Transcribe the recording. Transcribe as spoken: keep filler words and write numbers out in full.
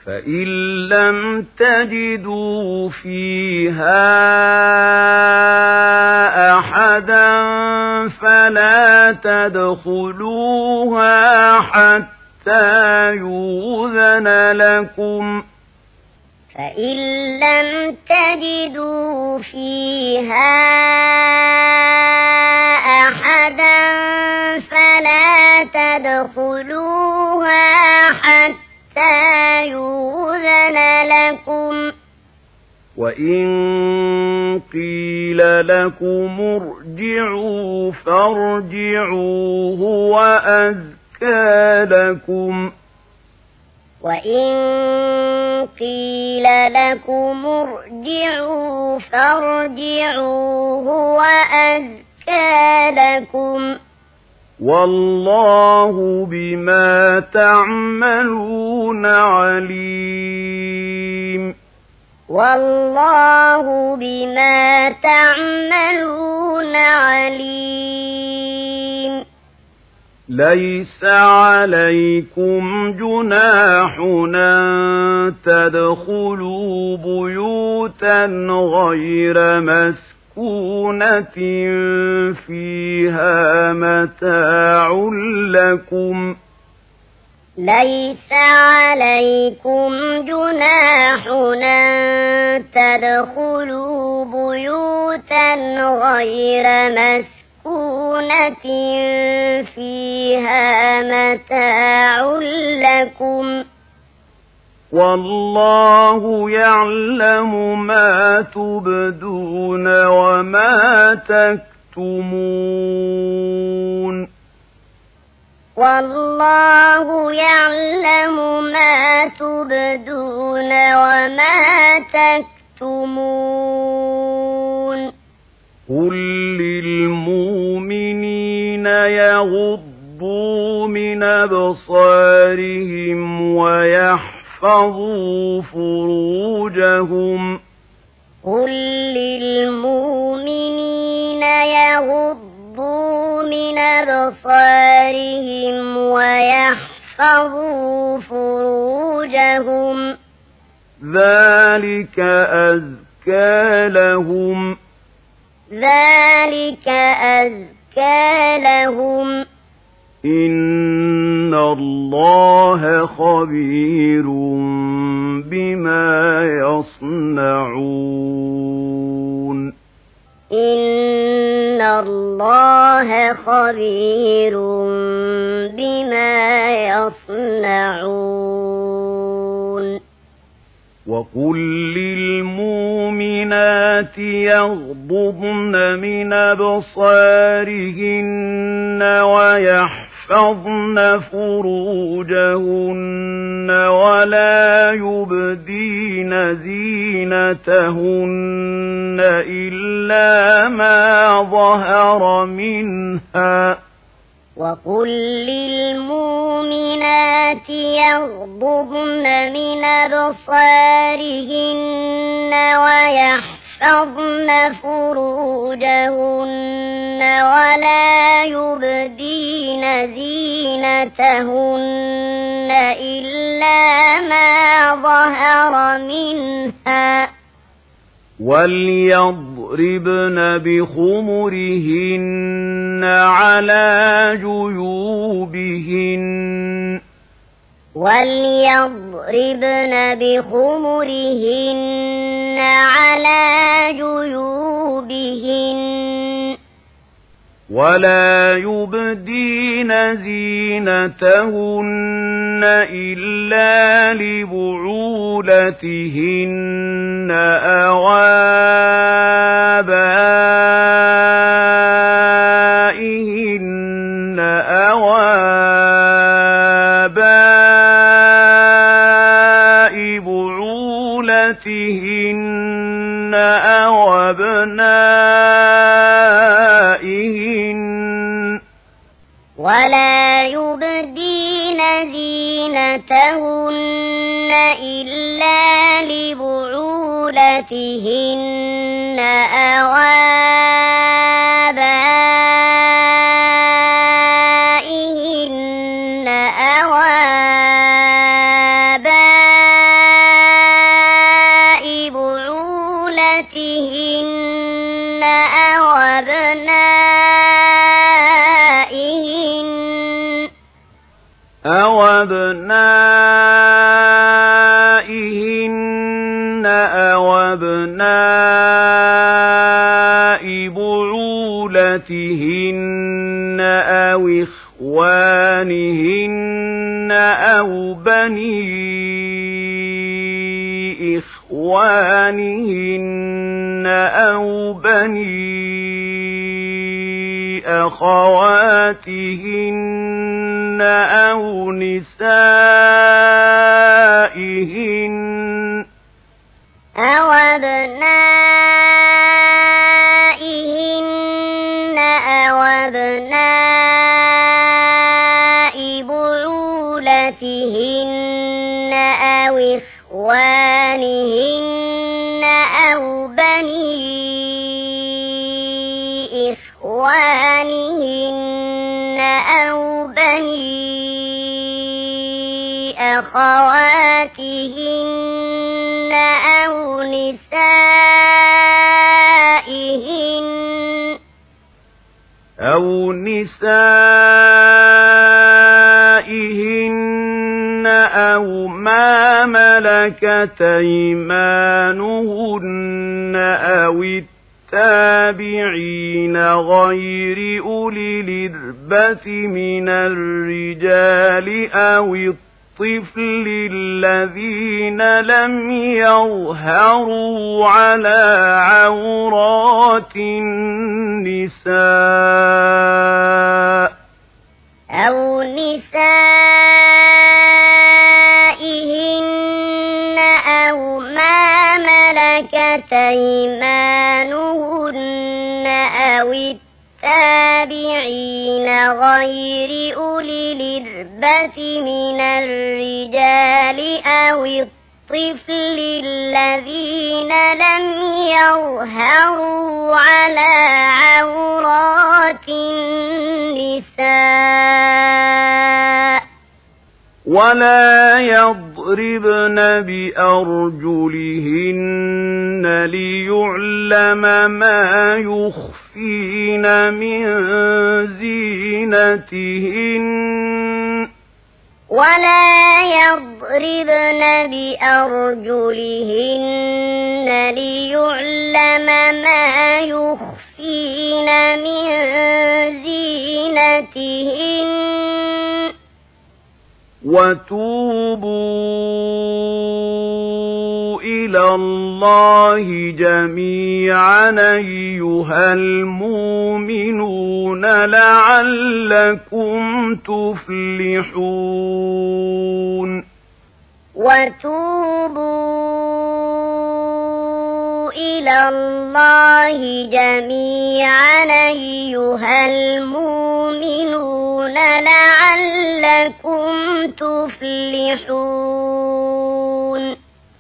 فإن لم تجدوا فيها أحدا فلا تدخلوها حتى يؤذن لكم فإن لم تجدوا فيها أحدا فلا تدخلوها حتى يؤذن لكم وإن قيل لكم ارجعوا فارجعوا هو أزكى لكم وإن قيل لكم ارجعوا فارجعوا هو أزكى لكم والله بما تعملون عليم والله بما تعملون عليم ليس عليكم جناح أن تدخلوا بيوتا غير مسكونة فيها متاع لكم ليس عليكم جناح أن تدخلوا بيوتا غير مسكونة فيها متاع لكم والله يعلم ما تبدون وما تكتمون والله يعلم ما تبدون وما تكتمون قل للمؤمنين يغضوا من أبصارهم ويحفظوا فروجهم قل للمؤمنين يغضوا من أبصارهم ويحفظوا فروجهم ذلك أزكى لهم ذلك أزكى لهم إن الله خبير بما يصنعون إن الله خبير بما يصنعون وقل للمؤمنات يغضضن من أبصارهن ويحفظن فروجهن ولا يبدين زينتهن إلا ما ظهر منها وقل للمؤمنات يغضضن من أبصارهن ويحفظن فروجهن ولا يبدين زينتهن إلا ما ظهر منها وليضربن بخمرهن على جيوبهن وليضربن بخمرهن على جيوبهن ولا يبدين زينتهن إلا لبعولتهن أو آبائهن أو آباء بعولتهن أو أبنائهن ولا يبدين زينتهن إلا لبعولتهن أو آبائهن أو آباء بعولتهن أو أبنائهن أو أبنائهن أو أبناء بعولتهن أو إخوانهن أو بني إخوانهن أو بني أخواتهن أو نسائهن أو أبنائهن أو أبناء بعولتهن أو إخوانهن أو بني إخوانهن أو بني أخواتهن أو نسائهن أو نسائهن أو ما ملكت أيمانهن أو التابعين غير أولي الإربة من الرجال أو الطفل الذين لم يظهروا على عورات النساء أو نسائهن أو ما ملكت أيمانهن أو التابعين غير أولي الإربة من الرجال أو الطفل الذين لم يظهروا على عورات النساء ولا يضربن بأرجلهن ليعلم ما يخفين من زينتهن ولا يضربن بأرجلهن ليعلم ما يخفين من زينتهن وتوبوا إلى الله جميعا أيها المؤمنون لعلكم تفلحون وتوبوا إلى الله جميعا أيها المؤمنون لعلكم تفلحون